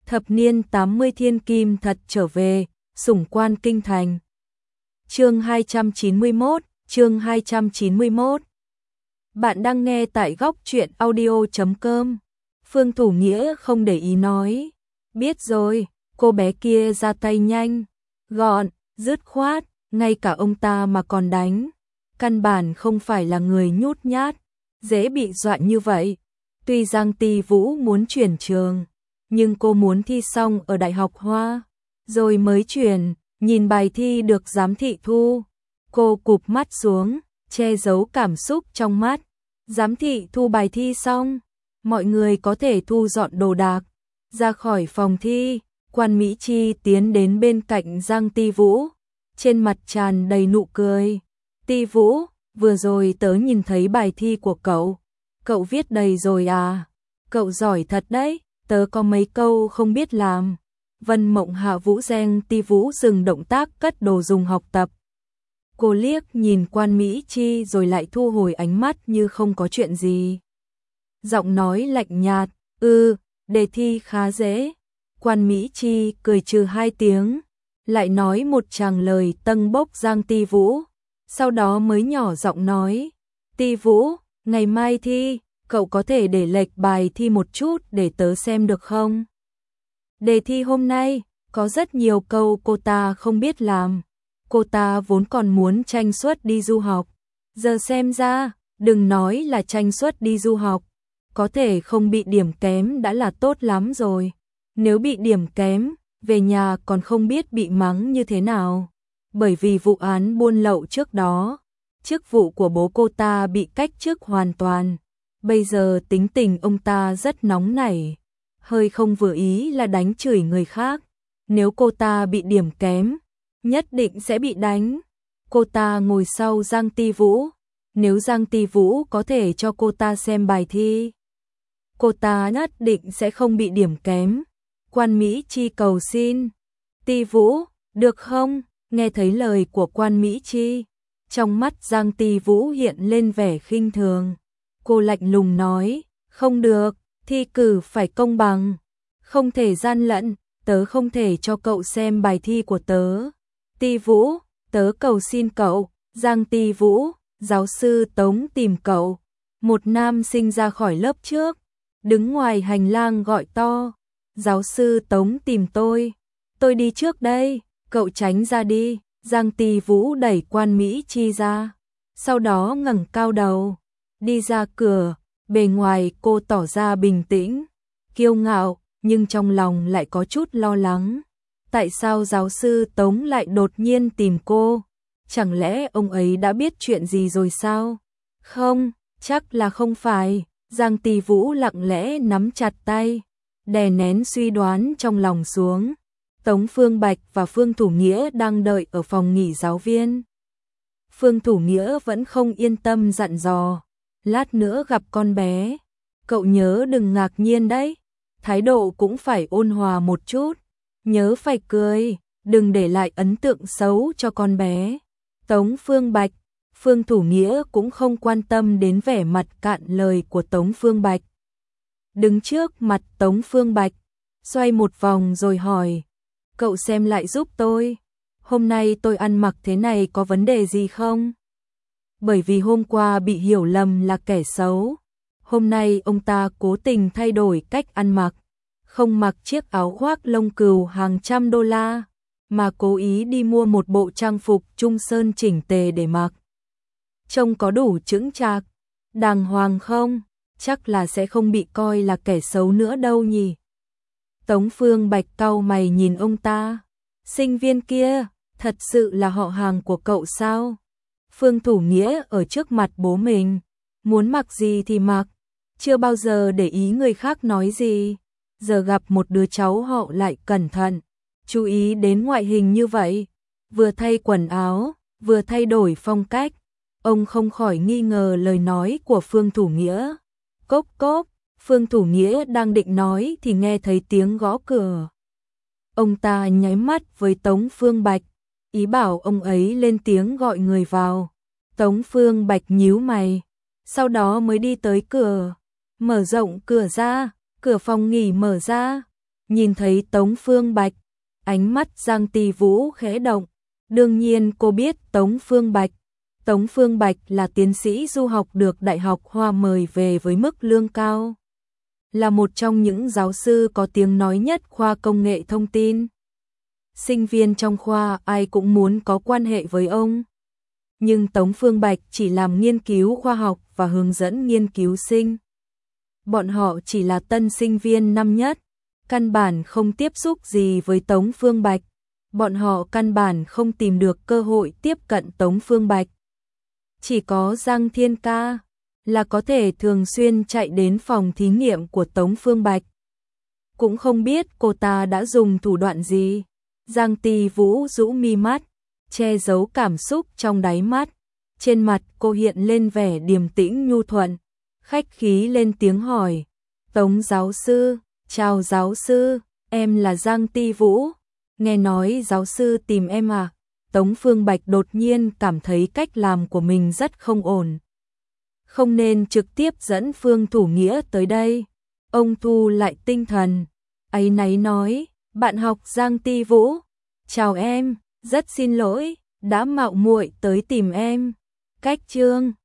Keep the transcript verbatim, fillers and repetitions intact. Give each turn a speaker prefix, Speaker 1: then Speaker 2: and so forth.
Speaker 1: Thập niên tám mươi thiên kim thật trở về, sủng quan kinh thành. Chương hai trăm chín mươi mốt, chương hai trăm chín mươi mốt. Bạn đang nghe tại góc truyện audio chấm com. Phương Thủ Nghĩa không để ý nói. Biết rồi, cô bé kia ra tay nhanh, gọn, dứt khoát, ngay cả ông ta mà còn đánh. Căn bản không phải là người nhút nhát, dễ bị dọa như vậy. Tuy Giang Ti Vũ muốn chuyển trường, nhưng cô muốn thi xong ở Đại học Hoa, rồi mới chuyển. Nhìn bài thi được giám thị thu, cô cụp mắt xuống, che giấu cảm xúc trong mắt. Giám thị thu bài thi xong, mọi người có thể thu dọn đồ đạc, ra khỏi phòng thi. Quan Mỹ Chi tiến đến bên cạnh Giang Ti Vũ, trên mặt tràn đầy nụ cười. Ti Vũ, vừa rồi tớ nhìn thấy bài thi của cậu, cậu viết đầy rồi à? Cậu giỏi thật đấy, tớ có mấy câu không biết làm. Vân Mộng Hạ Vũ Giang Ti Vũ dừng động tác cất đồ dùng học tập. Cô liếc nhìn Quan Mỹ Chi rồi lại thu hồi ánh mắt như không có chuyện gì. Giọng nói lạnh nhạt, "Ừ, đề thi khá dễ." Quan Mỹ Chi cười trừ hai tiếng, lại nói một tràng lời tâng bốc Giang Ti Vũ, sau đó mới nhỏ giọng nói, "Ti Vũ, ngày mai thi, cậu có thể để lệch bài thi một chút để tớ xem được không?" Đề thi hôm nay có rất nhiều câu cô ta không biết làm. Cô ta vốn còn muốn tranh suất đi du học, giờ xem ra, đừng nói là tranh suất đi du học, có thể không bị điểm kém đã là tốt lắm rồi. Nếu bị điểm kém, về nhà còn không biết bị mắng như thế nào. Bởi vì vụ án buôn lậu trước đó, chức vụ của bố cô ta bị cách chức hoàn toàn. Bây giờ tính tình ông ta rất nóng nảy, hơi không vừa ý là đánh chửi người khác. Nếu cô ta bị điểm kém, nhất định sẽ bị đánh. Cô ta ngồi sau Giang Ti Vũ, nếu Giang Ti Vũ có thể cho cô ta xem bài thi, cô ta nhất định sẽ không bị điểm kém. Quan Mỹ Chi cầu xin, "Ti Vũ, được không?" Nghe thấy lời của Quan Mỹ Chi, trong mắt Giang Ti Vũ hiện lên vẻ khinh thường. Cô lạnh lùng nói, "Không được, thi cử phải công bằng, không thể gian lận, tớ không thể cho cậu xem bài thi của tớ. Ti Vũ, tớ cầu xin cậu." Giang Ti Vũ, giáo sư Tống tìm cậu. Một nam sinh ra khỏi lớp trước, đứng ngoài hành lang gọi to, "Giáo sư Tống tìm tôi, tôi đi trước đây, cậu tránh ra đi." Giang Ti Vũ đẩy Quan Mỹ Chi ra, sau đó ngẩng cao đầu, đi ra cửa. Bề ngoài cô tỏ ra bình tĩnh, kiêu ngạo, nhưng trong lòng lại có chút lo lắng. Tại sao giáo sư Tống lại đột nhiên tìm cô? Chẳng lẽ ông ấy đã biết chuyện gì rồi sao? Không, chắc là không phải. Giang Ti Vũ lặng lẽ nắm chặt tay, đè nén suy đoán trong lòng xuống. Tống Phương Bạch và Phương Thủ Nghĩa đang đợi ở phòng nghỉ giáo viên. Phương Thủ Nghĩa vẫn không yên tâm dặn dò, "Lát nữa gặp con bé, cậu nhớ đừng ngạc nhiên đấy, thái độ cũng phải ôn hòa một chút, nhớ phải cười, đừng để lại ấn tượng xấu cho con bé." Tống Phương Bạch, Phương Thủ Nghĩa cũng không quan tâm đến vẻ mặt cạn lời của Tống Phương Bạch. Đứng trước mặt Tống Phương Bạch, xoay một vòng rồi hỏi, "Cậu xem lại giúp tôi, hôm nay tôi ăn mặc thế này có vấn đề gì không?" Bởi vì hôm qua bị hiểu lầm là kẻ xấu, hôm nay ông ta cố tình thay đổi cách ăn mặc, không mặc chiếc áo khoác lông cừu hàng trăm đô la, mà cố ý đi mua một bộ trang phục trung sơn chỉnh tề để mặc. Trông có đủ chững chạc, đàng hoàng không? Chắc là sẽ không bị coi là kẻ xấu nữa đâu nhỉ. Tống Phương Bạch cau mày nhìn ông ta, "Sinh viên kia, thật sự là họ hàng của cậu sao?" Phương Thủ Nghĩa ở trước mặt bố mình, muốn mặc gì thì mặc, chưa bao giờ để ý người khác nói gì. Giờ gặp một đứa cháu họ lại cẩn thận, chú ý đến ngoại hình như vậy, vừa thay quần áo, vừa thay đổi phong cách. Ông không khỏi nghi ngờ lời nói của Phương Thủ Nghĩa. Cốp cốp, Phương Thủ Nghĩa đang định nói thì nghe thấy tiếng gõ cửa. Ông ta nháy mắt với Tống Phương Bạch, ý bảo ông ấy lên tiếng gọi người vào. Tống Phương Bạch nhíu mày, sau đó mới đi tới cửa, mở rộng cửa ra, cửa phòng nghỉ mở ra. Nhìn thấy Tống Phương Bạch, ánh mắt Giang Ti Vũ khẽ động. Đương nhiên cô biết Tống Phương Bạch. Tống Phương Bạch là tiến sĩ du học được Đại học Hoa mời về với mức lương cao. Là một trong những giáo sư có tiếng nói nhất khoa công nghệ thông tin. Sinh viên trong khoa ai cũng muốn có quan hệ với ông. Nhưng Tống Phương Bạch chỉ làm nghiên cứu khoa học và hướng dẫn nghiên cứu sinh. Bọn họ chỉ là tân sinh viên năm nhất, căn bản không tiếp xúc gì với Tống Phương Bạch. Bọn họ căn bản không tìm được cơ hội tiếp cận Tống Phương Bạch. Chỉ có Giang Thiên Ca là có thể thường xuyên chạy đến phòng thí nghiệm của Tống Phương Bạch. Cũng không biết cô ta đã dùng thủ đoạn gì. Giang Ti Vũ rũ mi mắt, che giấu cảm xúc trong đáy mắt. Trên mặt cô hiện lên vẻ điềm tĩnh nhu thuận, khách khí lên tiếng hỏi. Tống giáo sư, chào giáo sư, em là Giang Ti Vũ. Nghe nói giáo sư tìm em à? Tống Phương Bạch đột nhiên cảm thấy cách làm của mình rất không ổn. Không nên trực tiếp dẫn Phương Thủ Nghĩa tới đây. Ông thu lại tinh thần, áy náy nói, bạn học Giang Ti Vũ. Chào em, rất xin lỗi, đã mạo muội tới tìm em. Cách chương